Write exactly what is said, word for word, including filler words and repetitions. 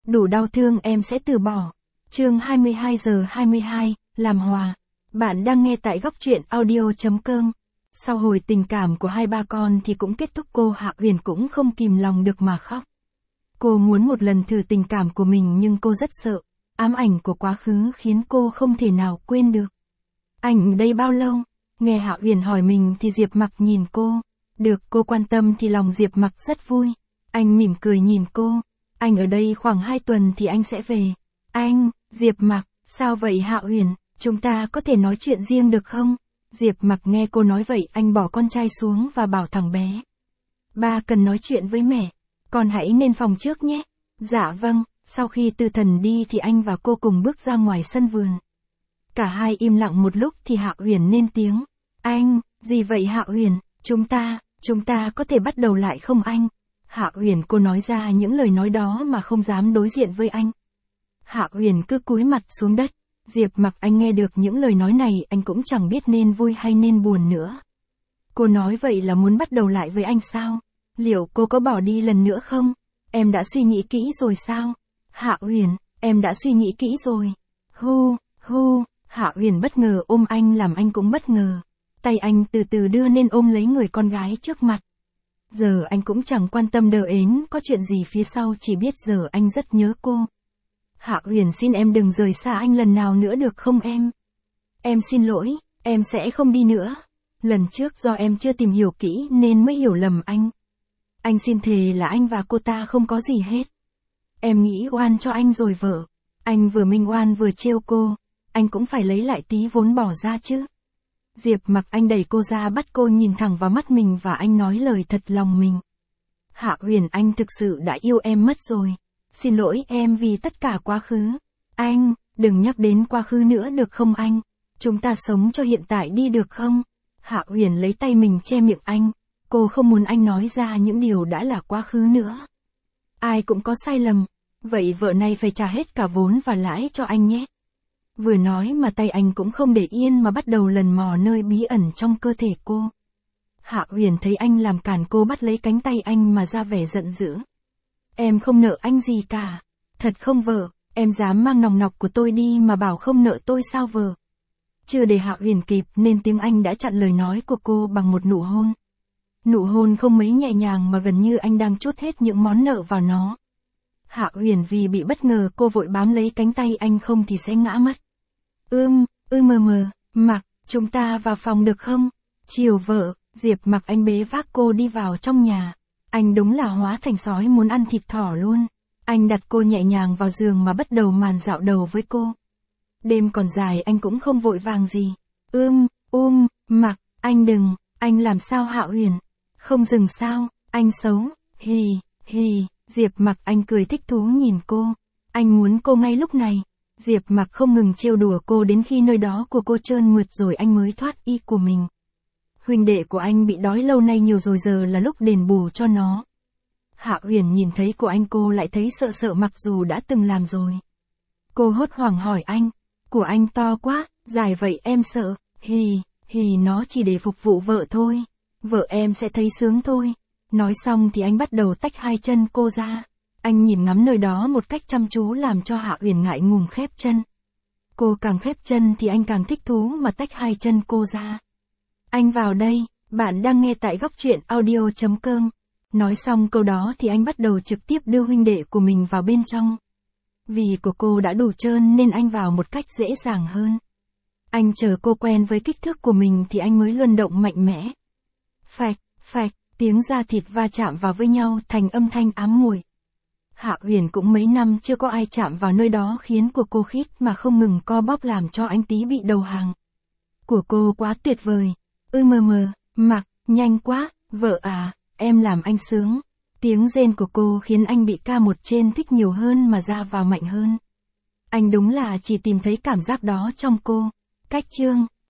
đủ đau thương em sẽ từ bỏ. Chương hai mươi hai giờ hai mươi hai, làm hòa. Bạn đang nghe tại góc truyện audio chấm com. Sau hồi tình cảm của hai ba con thì cũng kết thúc, cô Hạ Huyền cũng không kìm lòng được mà khóc. Cô muốn một lần thử tình cảm của mình nhưng cô rất sợ. Ám ảnh của quá khứ khiến cô không thể nào quên được. Anh ở đây bao lâu? Nghe Hạ Huyền hỏi mình thì Diệp Mặc nhìn cô. Được cô quan tâm thì lòng Diệp Mặc rất vui. Anh mỉm cười nhìn cô. Anh ở đây khoảng hai tuần thì anh sẽ về. Anh, Diệp Mặc, sao vậy Hạ Huyền, chúng ta có thể nói chuyện riêng được không? Diệp Mặc nghe cô nói vậy anh bỏ con trai xuống và bảo thằng bé. Ba cần nói chuyện với mẹ, con hãy lên phòng trước nhé. Dạ vâng, sau khi Tư Thần đi thì anh và cô cùng bước ra ngoài sân vườn. Cả hai im lặng một lúc thì Hạ Huyền lên tiếng. Anh, gì vậy Hạ Huyền, chúng ta, chúng ta có thể bắt đầu lại không anh? Hạ Huyền cô nói ra những lời nói đó mà không dám đối diện với anh. Hạ Huyền cứ cúi mặt xuống đất. Diệp Mặc anh nghe được những lời nói này anh cũng chẳng biết nên vui hay nên buồn nữa. Cô nói vậy là muốn bắt đầu lại với anh sao? Liệu cô có bỏ đi lần nữa không? Em đã suy nghĩ kỹ rồi sao? Hạ Huyền, em đã suy nghĩ kỹ rồi. Hu, hu, Hạ Huyền bất ngờ ôm anh làm anh cũng bất ngờ. Tay anh từ từ đưa lên ôm lấy người con gái trước mặt. Giờ anh cũng chẳng quan tâm đờ ến có chuyện gì phía sau, chỉ biết giờ anh rất nhớ cô. Hạ Huyền xin em đừng rời xa anh lần nào nữa được không em? Em xin lỗi, em sẽ không đi nữa. Lần trước do em chưa tìm hiểu kỹ nên mới hiểu lầm anh. Anh xin thề là anh và cô ta không có gì hết. Em nghĩ oan cho anh rồi vợ. Anh vừa minh oan vừa trêu cô. Anh cũng phải lấy lại tí vốn bỏ ra chứ. Diệp Mặc anh đẩy cô ra bắt cô nhìn thẳng vào mắt mình và anh nói lời thật lòng mình. Hạ Huyền anh thực sự đã yêu em mất rồi. Xin lỗi em vì tất cả quá khứ. Anh, đừng nhắc đến quá khứ nữa được không anh? Chúng ta sống cho hiện tại đi được không? Hạ Huyền lấy tay mình che miệng anh. Cô không muốn anh nói ra những điều đã là quá khứ nữa. Ai cũng có sai lầm. Vậy vợ này phải trả hết cả vốn và lãi cho anh nhé. Vừa nói mà tay anh cũng không để yên mà bắt đầu lần mò nơi bí ẩn trong cơ thể cô. Hạ Huyền thấy anh làm cản cô bắt lấy cánh tay anh mà ra vẻ giận dữ. Em không nợ anh gì cả. Thật không vợ, em dám mang nòng nọc của tôi đi mà bảo không nợ tôi sao vợ? Chưa để Hạ Huyền kịp nên tiếng anh đã chặn lời nói của cô bằng một nụ hôn. Nụ hôn không mấy nhẹ nhàng mà gần như anh đang trút hết những món nợ vào nó. Hạ Huyền vì bị bất ngờ cô vội bám lấy cánh tay anh không thì sẽ ngã mất. Ưm, ư mờ mờ, Mặc, chúng ta vào phòng được không? Chiều vợ, Diệp Mặc anh bế vác cô đi vào trong nhà. Anh đúng là hóa thành sói muốn ăn thịt thỏ luôn. Anh đặt cô nhẹ nhàng vào giường mà bắt đầu màn dạo đầu với cô. Đêm còn dài anh cũng không vội vàng gì. Ưm, um, Mặc, anh đừng, anh làm sao Hạ Huyền? Không dừng sao, anh xấu, hì, hì, Diệp Mặc anh cười thích thú nhìn cô. Anh muốn cô ngay lúc này. Diệp Mặc không ngừng trêu đùa cô đến khi nơi đó của cô trơn mượt rồi anh mới thoát y của mình. Huynh đệ của anh bị đói lâu nay nhiều rồi, giờ là lúc đền bù cho nó. Hạ Huyền nhìn thấy của anh cô lại thấy sợ sợ mặc dù đã từng làm rồi. Cô hốt hoảng hỏi anh, của anh to quá, dài vậy em sợ, hì, hì nó chỉ để phục vụ vợ thôi. Vợ em sẽ thấy sướng thôi. Nói xong thì anh bắt đầu tách hai chân cô ra. Anh nhìn ngắm nơi đó một cách chăm chú làm cho Hạ Huyền ngại ngùng khép chân. Cô càng khép chân thì anh càng thích thú mà tách hai chân cô ra. Anh vào đây, bạn đang nghe tại góc truyện audio chấm com. Nói xong câu đó thì anh bắt đầu trực tiếp đưa huynh đệ của mình vào bên trong. Vì của cô đã đủ trơn nên anh vào một cách dễ dàng hơn. Anh chờ cô quen với kích thước của mình thì anh mới luân động mạnh mẽ. Phạch, phạch, tiếng da thịt va chạm vào với nhau thành âm thanh ám muội. Hạ Huyền cũng mấy năm chưa có ai chạm vào nơi đó khiến của cô khít mà không ngừng co bóp làm cho anh tí bị đầu hàng. Của cô quá tuyệt vời. Ư mờ mờ, Mặc, nhanh quá, vợ à, em làm anh sướng. Tiếng rên của cô khiến anh bị ca một trên thích nhiều hơn mà ra vào mạnh hơn. Anh đúng là chỉ tìm thấy cảm giác đó trong cô. Cách chương.